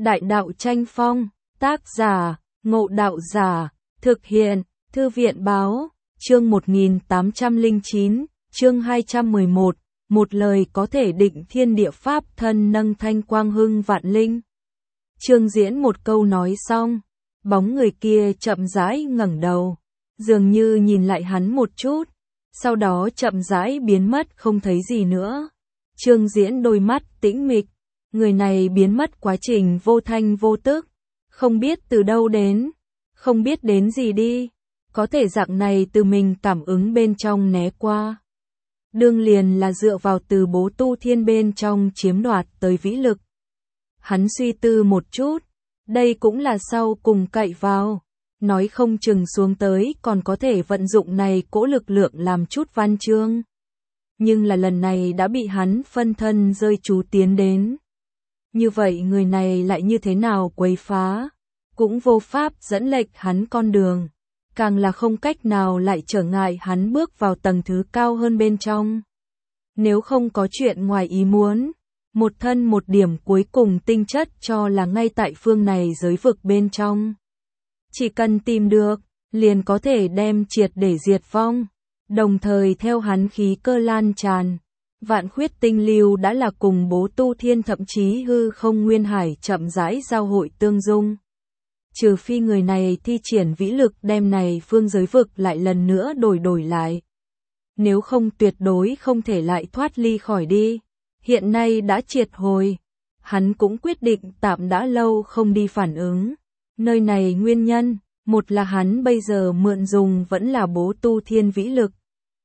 Đại đạo tranh phong, tác giả, Ngộ Đạo Giả, thực hiện, Thư viện Báo, chương 1809, chương 211, một lời có thể định thiên địa pháp thân nâng thanh quang hưng vạn linh. Trương Diễn một câu nói xong, bóng người kia chậm rãi ngẩng đầu, dường như nhìn lại hắn một chút, sau đó chậm rãi biến mất không thấy gì nữa. Trương Diễn đôi mắt tĩnh mịch, người này biến mất quá trình vô thanh vô tức, không biết từ đâu đến, không biết đến gì đi, có thể dạng này từ mình cảm ứng bên trong né qua. Đương liền là dựa vào từ bố tu thiên bên trong chiếm đoạt tới vĩ lực. Hắn suy tư một chút, đây cũng là sau cùng cậy vào, nói không chừng xuống tới còn có thể vận dụng này cỗ lực lượng làm chút văn chương. Nhưng là lần này đã bị hắn phân thân rơi chú tiến đến. Như vậy người này lại như thế nào quấy phá, cũng vô pháp dẫn lệch hắn con đường, càng là không cách nào lại trở ngại hắn bước vào tầng thứ cao hơn bên trong. Nếu không có chuyện ngoài ý muốn, một thân một điểm cuối cùng tinh chất cho là ngay tại phương này giới vực bên trong. Chỉ cần tìm được, liền có thể đem triệt để diệt vong, đồng thời theo hắn khí cơ lan tràn. Vạn khuyết tinh lưu đã là cùng bố tu thiên thậm chí hư không nguyên hải chậm rãi giao hội tương dung. Trừ phi người này thi triển vĩ lực đem này phương giới vực lại lần nữa đổi lại. Nếu không tuyệt đối không thể lại thoát ly khỏi đi. Hiện nay đã triệt hồi, hắn cũng quyết định tạm đã lâu không đi phản ứng. Nơi này nguyên nhân, một là hắn bây giờ mượn dùng vẫn là bố tu thiên vĩ lực.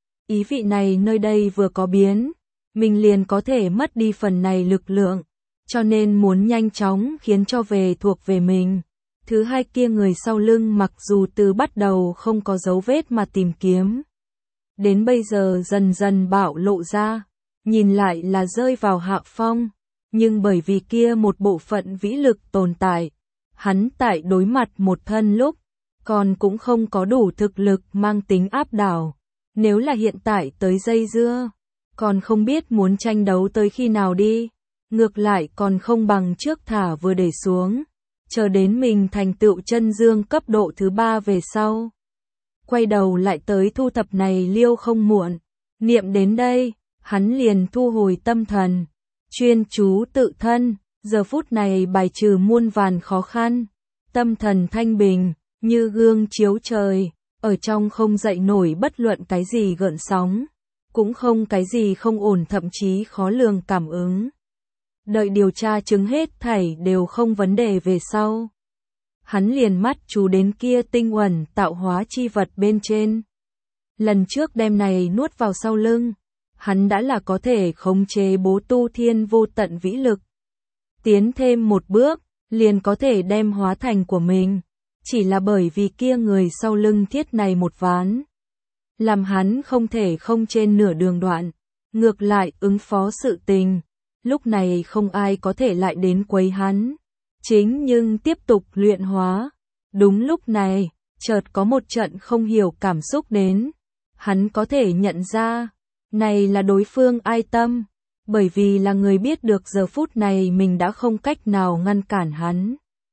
Ý vị này nơi đây vừa có biến, mình liền có thể mất đi phần này lực lượng, cho nên muốn nhanh chóng khiến cho về thuộc về mình. Thứ hai kia người sau lưng mặc dù từ bắt đầu không có dấu vết mà tìm kiếm, đến bây giờ dần dần bạo lộ ra, nhìn lại là rơi vào hạ phong, nhưng bởi vì kia một bộ phận vĩ lực tồn tại, hắn tại đối mặt một thân lúc, còn cũng không có đủ thực lực mang tính áp đảo. Nếu là hiện tại tới dây dưa, còn không biết muốn tranh đấu tới khi nào đi, ngược lại còn không bằng trước thả vừa để xuống, chờ đến mình thành tựu chân dương cấp độ thứ 3 về sau. Quay đầu lại tới thu thập này liêu không muộn, niệm đến đây, hắn liền thu hồi tâm thần, chuyên chú tự thân, giờ phút này bài trừ muôn vàn khó khăn, tâm thần thanh bình, như gương chiếu trời, ở trong không dậy nổi bất luận cái gì gợn sóng, cũng không cái gì không ổn thậm chí khó lường cảm ứng. Đợi điều tra chứng hết thảy đều không vấn đề về sau. Hắn liền mắt chú đến kia tinh uẩn tạo hóa chi vật bên trên. Lần trước đem này nuốt vào sau lưng, hắn đã là có thể khống chế bố tu thiên vô tận vĩ lực. Tiến thêm một bước, liền có thể đem hóa thành của mình. Chỉ là bởi vì kia người sau lưng thiết này một ván, làm hắn không thể không trên nửa đường đoạn, ngược lại ứng phó sự tình. Lúc này không ai có thể lại đến quấy hắn, chính nhưng tiếp tục luyện hóa. Đúng lúc này, chợt có một trận không hiểu cảm xúc đến, hắn có thể nhận ra, này là đối phương ai tâm, bởi vì là người biết được giờ phút này mình đã không cách nào ngăn cản hắn,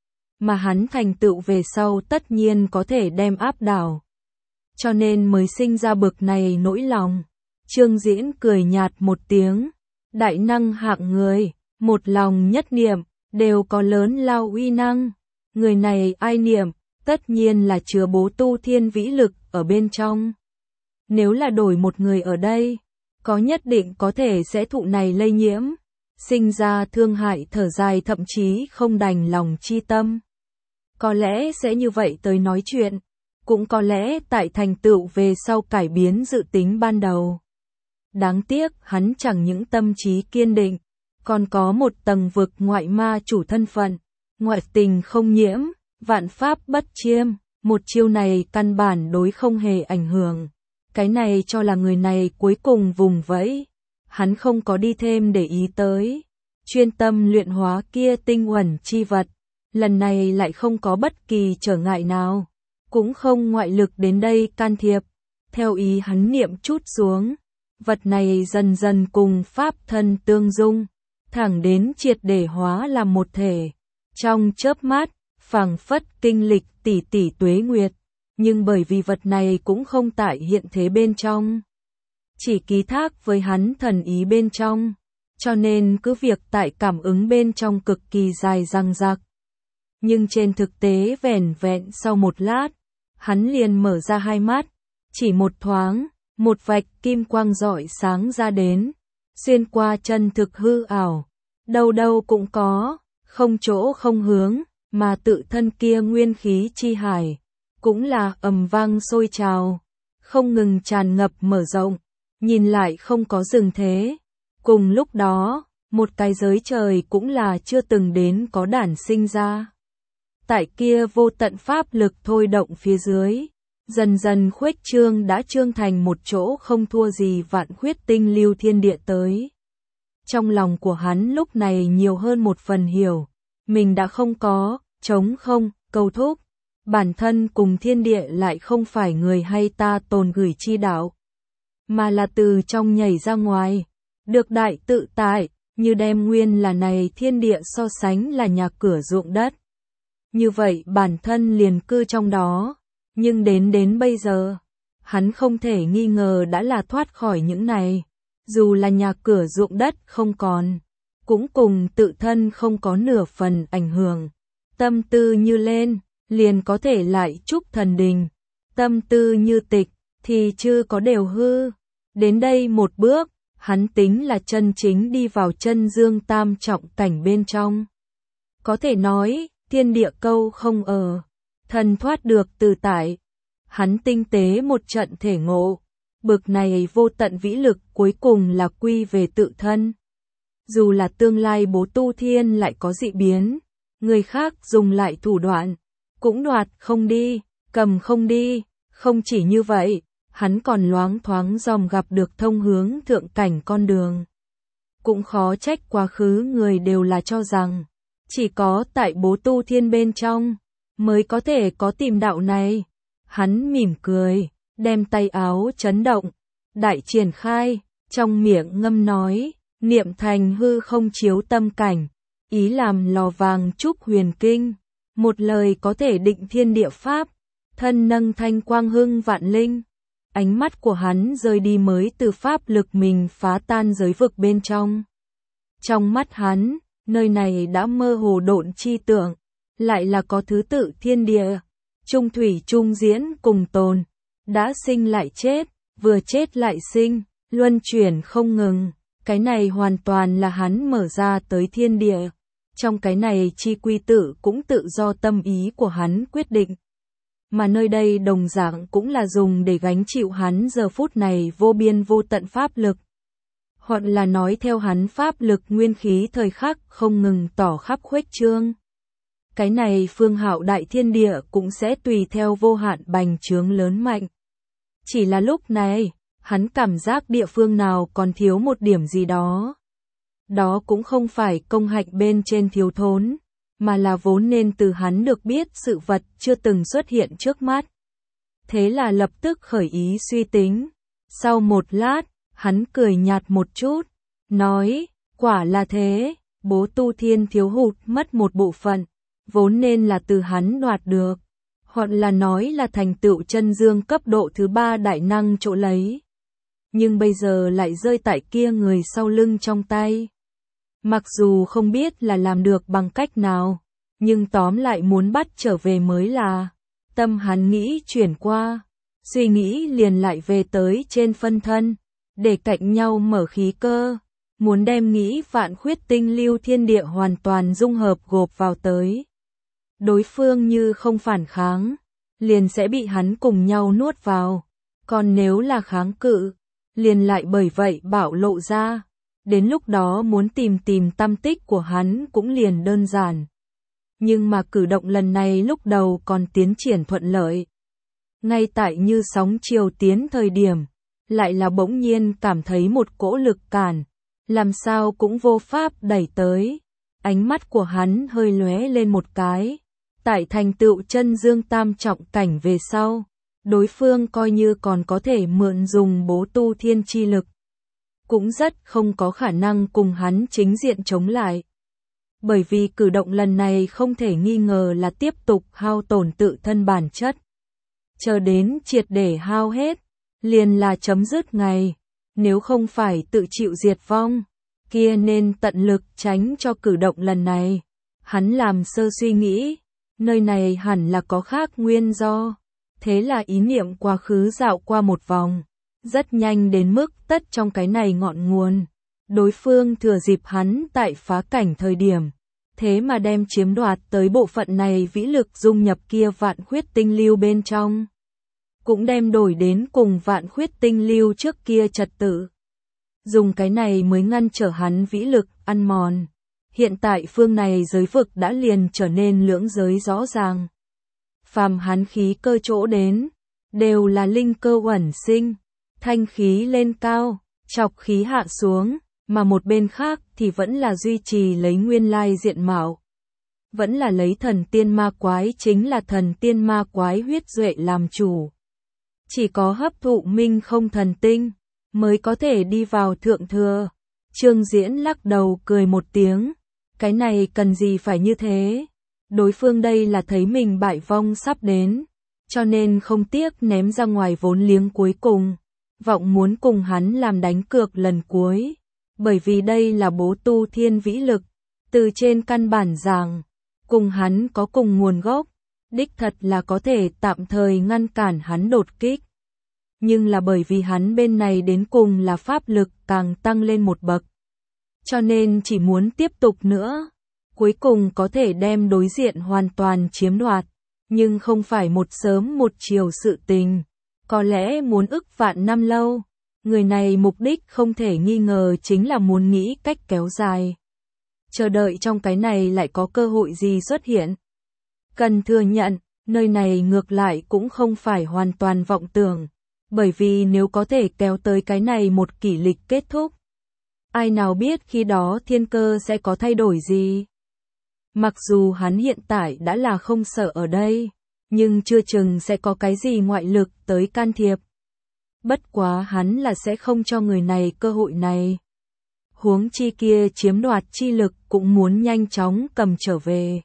mà hắn thành tựu về sau tất nhiên có thể đem áp đảo, cho nên mới sinh ra bực này nỗi lòng. Trương Diễn cười nhạt một tiếng, đại năng hạng người, một lòng nhất niệm, đều có lớn lao uy năng. Người này ai niệm, tất nhiên là chứa bố tu thiên vĩ lực ở bên trong. Nếu là đổi một người ở đây, có nhất định có thể sẽ thụ này lây nhiễm, sinh ra thương hại thở dài thậm chí không đành lòng chi tâm. Có lẽ sẽ như vậy tới nói chuyện, cũng có lẽ tại thành tựu về sau cải biến dự tính ban đầu. Đáng tiếc hắn chẳng những tâm trí kiên định, còn có một tầng vực ngoại ma chủ thân phận, ngoại tình không nhiễm, vạn pháp bất chiêm, một chiêu này căn bản đối không hề ảnh hưởng. Cái này cho là người này cuối cùng vùng vẫy, hắn không có đi thêm để ý tới, chuyên tâm luyện hóa kia tinh uẩn chi vật, lần này lại không có bất kỳ trở ngại nào, cũng không ngoại lực đến đây can thiệp, theo ý hắn niệm chút xuống. Vật này dần dần cùng pháp thân tương dung, thẳng đến triệt để hóa làm một thể, trong chớp mắt, phảng phất kinh lịch tỷ tỷ tuế nguyệt, nhưng bởi vì vật này cũng không tại hiện thế bên trong, chỉ ký thác với hắn thần ý bên trong, cho nên cứ việc tại cảm ứng bên trong cực kỳ dài dằng dặc. Nhưng trên thực tế vẻn vẹn sau một lát, hắn liền mở ra hai mắt, chỉ một thoáng, một vạch kim quang rọi sáng ra đến, xuyên qua chân thực hư ảo, đâu đâu cũng có, không chỗ không hướng, mà tự thân kia nguyên khí chi hải, cũng là ầm vang sôi trào, không ngừng tràn ngập mở rộng, nhìn lại không có dừng thế. Cùng lúc đó, một cái giới trời cũng là chưa từng đến có đản sinh ra. Tại kia vô tận pháp lực thôi động phía dưới, dần dần khuếch trương đã trương thành một chỗ không thua gì vạn khuyết tinh lưu thiên địa tới. Trong lòng của hắn lúc này nhiều hơn một phần hiểu, mình đã không có, trống không, câu thúc, bản thân cùng thiên địa lại không phải người hay ta tồn gửi chi đạo, mà là từ trong nhảy ra ngoài, được đại tự tại, như đem nguyên là này thiên địa so sánh là nhà cửa ruộng đất. Như vậy bản thân liền cư trong đó, nhưng đến bây giờ, hắn không thể nghi ngờ đã là thoát khỏi những này, dù là nhà cửa ruộng đất không còn, cũng cùng tự thân không có nửa phần ảnh hưởng. Tâm tư như lên, liền có thể lại chúc thần đình, tâm tư như tịch, thì chưa có đều hư. Đến đây một bước, hắn tính là chân chính đi vào chân dương tam trọng cảnh bên trong. Có thể nói, thiên địa câu không ở, thần thoát được tự tại. Hắn tinh tế một trận thể ngộ, bực này vô tận vĩ lực cuối cùng là quy về tự thân. Dù là tương lai bố tu thiên lại có dị biến, người khác dùng lại thủ đoạn, cũng đoạt không đi, cầm không đi, không chỉ như vậy, hắn còn loáng thoáng dòm gặp được thông hướng thượng cảnh con đường. Cũng khó trách quá khứ người đều là cho rằng, chỉ có tại bố tu thiên bên trong, mới có thể có tìm đạo này. Hắn mỉm cười, đem tay áo chấn động, đại triển khai, trong miệng ngâm nói, niệm thành hư không chiếu tâm cảnh, ý làm lò vàng trúc huyền kinh, một lời có thể định thiên địa pháp, thân nâng thanh quang hưng vạn linh. Ánh mắt của hắn rơi đi mới từ pháp lực mình phá tan giới vực bên trong. Trong mắt hắn, nơi này đã mơ hồ độn chi tượng, lại là có thứ tự thiên địa, trung thủy trung diễn cùng tồn, đã sinh lại chết, vừa chết lại sinh, luân chuyển không ngừng, cái này hoàn toàn là hắn mở ra tới thiên địa. Trong cái này chi quy tự cũng tự do tâm ý của hắn quyết định. Mà nơi đây đồng dạng cũng là dùng để gánh chịu hắn giờ phút này vô biên vô tận pháp lực. Hoặc là nói theo hắn pháp lực nguyên khí thời khắc không ngừng tỏ khắp khuếch trương. Cái này phương hạo đại thiên địa cũng sẽ tùy theo vô hạn bành trướng lớn mạnh. Chỉ là lúc này, hắn cảm giác địa phương nào còn thiếu một điểm gì đó. Đó cũng không phải công hạnh bên trên thiếu thốn, mà là vốn nên từ hắn được biết sự vật chưa từng xuất hiện trước mắt. Thế là lập tức khởi ý suy tính. Sau một lát, hắn cười nhạt một chút, nói, quả là thế, bố tu thiên thiếu hụt mất một bộ phận, vốn nên là từ hắn đoạt được, hoặc là nói là thành tựu chân dương cấp độ thứ 3 đại năng chỗ lấy. Nhưng bây giờ lại rơi tại kia người sau lưng trong tay. Mặc dù không biết là làm được bằng cách nào, nhưng tóm lại muốn bắt trở về mới là. Tâm hắn nghĩ chuyển qua, suy nghĩ liền lại về tới trên phân thân, để cạnh nhau mở khí cơ, muốn đem nghĩ vạn khuyết tinh lưu thiên địa hoàn toàn dung hợp gộp vào tới. Đối phương như không phản kháng, liền sẽ bị hắn cùng nhau nuốt vào, còn nếu là kháng cự, liền lại bởi vậy bạo lộ ra. Đến lúc đó muốn tìm tâm tích của hắn cũng liền đơn giản. Nhưng mà cử động lần này lúc đầu còn tiến triển thuận lợi. Ngay tại như sóng chiều tiến thời điểm, lại là bỗng nhiên cảm thấy một cỗ lực cản, làm sao cũng vô pháp đẩy tới. Ánh mắt của hắn hơi lóe lên một cái. Tại thành tựu chân dương tam trọng cảnh về sau, đối phương coi như còn có thể mượn dùng bố tu thiên chi lực. Cũng rất không có khả năng cùng hắn chính diện chống lại. bởi vì cử động lần này không thể nghi ngờ là tiếp tục hao tổn tự thân bản chất. Chờ đến triệt để hao hết, liền là chấm dứt ngày, nếu không phải tự chịu diệt vong, kia nên tận lực tránh cho cử động lần này. Hắn làm sơ suy nghĩ, nơi này hẳn là có khác nguyên do, thế là ý niệm quá khứ dạo qua một vòng, rất nhanh đến mức tất trong cái này ngọn nguồn. Đối phương thừa dịp hắn tại phá cảnh thời điểm, thế mà đem chiếm đoạt tới bộ phận này vĩ lực dung nhập kia vạn khuyết tinh lưu bên trong. Cũng đem đổi đến cùng vạn khuyết tinh lưu trước kia trật tự. Dùng cái này mới ngăn trở hắn vĩ lực ăn mòn. Hiện tại phương này giới vực đã liền trở nên lưỡng giới rõ ràng. Phàm hắn khí cơ chỗ đến, đều là linh cơ uẩn sinh, thanh khí lên cao, chọc khí hạ xuống, mà một bên khác thì vẫn là duy trì lấy nguyên lai diện mạo. Vẫn là lấy thần tiên ma quái, chính là thần tiên ma quái huyết duệ làm chủ. Chỉ có hấp thụ minh không thần tinh, mới có thể đi vào thượng thừa. Trương Diễn lắc đầu cười một tiếng, cái này cần gì phải như thế, đối phương đây là thấy mình bại vong sắp đến, cho nên không tiếc ném ra ngoài vốn liếng cuối cùng, vọng muốn cùng hắn làm đánh cược lần cuối, bởi vì đây là bố tu thiên vĩ lực, từ trên căn bản giảng, cùng hắn có cùng nguồn gốc, đích thật là có thể tạm thời ngăn cản hắn đột kích. Nhưng là bởi vì hắn bên này đến cùng là pháp lực càng tăng lên một bậc, cho nên chỉ muốn tiếp tục nữa, cuối cùng có thể đem đối diện hoàn toàn chiếm đoạt, nhưng không phải một sớm một chiều sự tình, có lẽ muốn ức vạn năm lâu. Người này mục đích không thể nghi ngờ chính là muốn nghĩ cách kéo dài. Chờ đợi trong cái này lại có cơ hội gì xuất hiện. Cần thừa nhận, nơi này ngược lại cũng không phải hoàn toàn vọng tưởng, bởi vì nếu có thể kéo tới cái này một kỷ lịch kết thúc, ai nào biết khi đó thiên cơ sẽ có thay đổi gì. Mặc dù hắn hiện tại đã là không sợ ở đây, nhưng chưa chừng sẽ có cái gì ngoại lực tới can thiệp. Bất quá hắn là sẽ không cho người này cơ hội này. Huống chi kia chiếm đoạt chi lực cũng muốn nhanh chóng cầm trở về.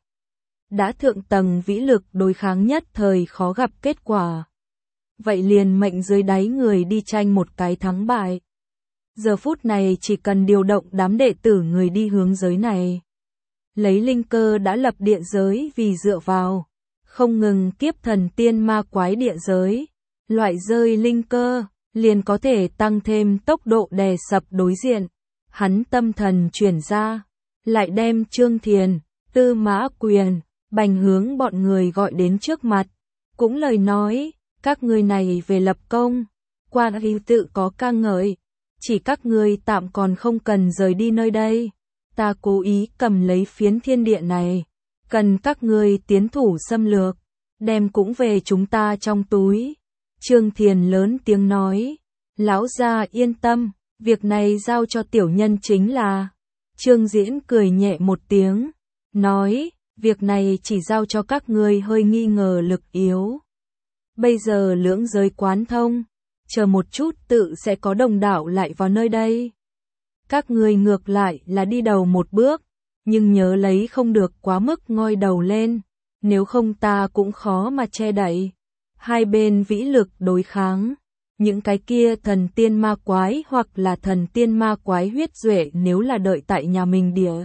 Đã thượng tầng vĩ lực đối kháng nhất thời khó gặp kết quả. Vậy liền mệnh dưới đáy người đi tranh một cái thắng bại. Giờ phút này chỉ cần điều động đám đệ tử người đi hướng giới này. Lấy linh cơ đã lập địa giới vì dựa vào. Không ngừng kiếp thần tiên ma quái địa giới. Loại rơi linh cơ, liền có thể tăng thêm tốc độ đè sập đối diện. Hắn tâm thần chuyển ra, lại đem Trương Thiền, Tư Mã Quyền, Bành Hướng bọn người gọi đến trước mặt. Cũng lời nói, các ngươi này về lập công, qua hữu tự có ca ngợi, chỉ các ngươi tạm còn không cần rời đi nơi đây. Ta cố ý cầm lấy phiến thiên địa này, cần các ngươi tiến thủ xâm lược, đem cũng về chúng ta trong túi. Trương Thiền lớn tiếng nói, lão gia yên tâm, việc này giao cho tiểu nhân chính là. Trương Diễn cười nhẹ một tiếng, nói, việc này chỉ giao cho các ngươi hơi nghi ngờ lực yếu. Bây giờ lưỡng giới quán thông, chờ một chút tự sẽ có đồng đạo lại vào nơi đây. Các ngươi ngược lại là đi đầu một bước, nhưng nhớ lấy không được quá mức ngoi đầu lên, nếu không ta cũng khó mà che đậy. Hai bên vĩ lực đối kháng, những cái kia thần tiên ma quái hoặc là thần tiên ma quái huyết duệ nếu là đợi tại nhà mình địa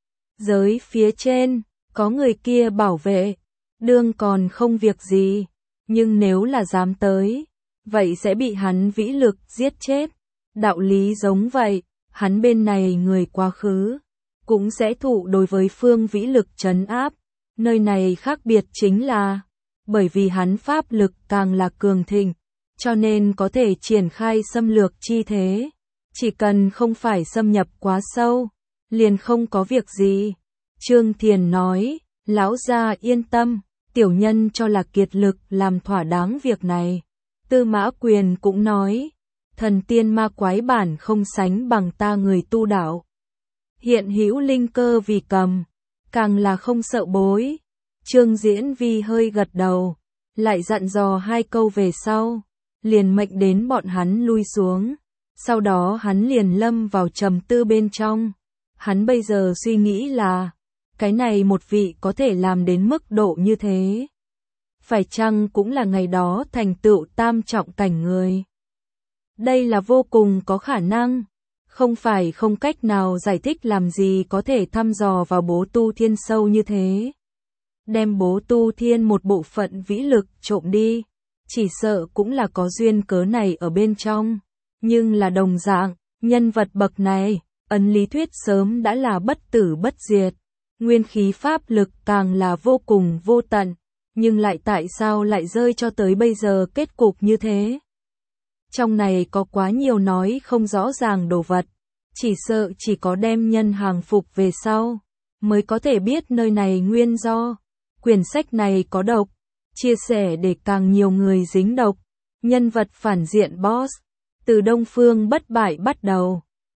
giới phía trên, có người kia bảo vệ, đương còn không việc gì, nhưng nếu là dám tới, vậy sẽ bị hắn vĩ lực giết chết. Đạo lý giống vậy, hắn bên này người quá khứ, cũng sẽ thụ đối với phương vĩ lực trấn áp. Nơi này khác biệt chính là, bởi vì hắn pháp lực càng là cường thịnh, cho nên có thể triển khai xâm lược chi thế. Chỉ cần không phải xâm nhập quá sâu, liền không có việc gì. Trương Thiền nói, lão gia yên tâm, tiểu nhân cho là kiệt lực làm thỏa đáng việc này. Tư Mã Quyền cũng nói, thần tiên ma quái bản không sánh bằng ta người tu đạo. Hiện hữu linh cơ vì cầm, càng là không sợ bối. Trương Diễn Vi hơi gật đầu, lại dặn dò hai câu về sau, liền mệnh đến bọn hắn lui xuống. Sau đó hắn liền lâm vào trầm tư bên trong. Hắn bây giờ suy nghĩ là, cái này một vị có thể làm đến mức độ như thế. Phải chăng cũng là ngày đó thành tựu tam trọng cảnh người? Đây là vô cùng có khả năng. Không phải không cách nào giải thích làm gì có thể thăm dò vào bố tu thiên sâu như thế. Đem bố tu thiên một bộ phận vĩ lực trộm đi. Chỉ sợ cũng là có duyên cớ này ở bên trong. Nhưng là đồng dạng, nhân vật bậc này, ấn lý thuyết sớm đã là bất tử bất diệt. Nguyên khí pháp lực càng là vô cùng vô tận. Nhưng lại tại sao lại rơi cho tới bây giờ kết cục như thế? Trong này có quá nhiều nói không rõ ràng đồ vật. Chỉ sợ chỉ có đem nhân hàng phục về sau, mới có thể biết nơi này nguyên do. Quyển sách này có độc, chia sẻ để càng nhiều người dính độc. Nhân vật phản diện boss, từ Đông Phương bất bại bắt đầu.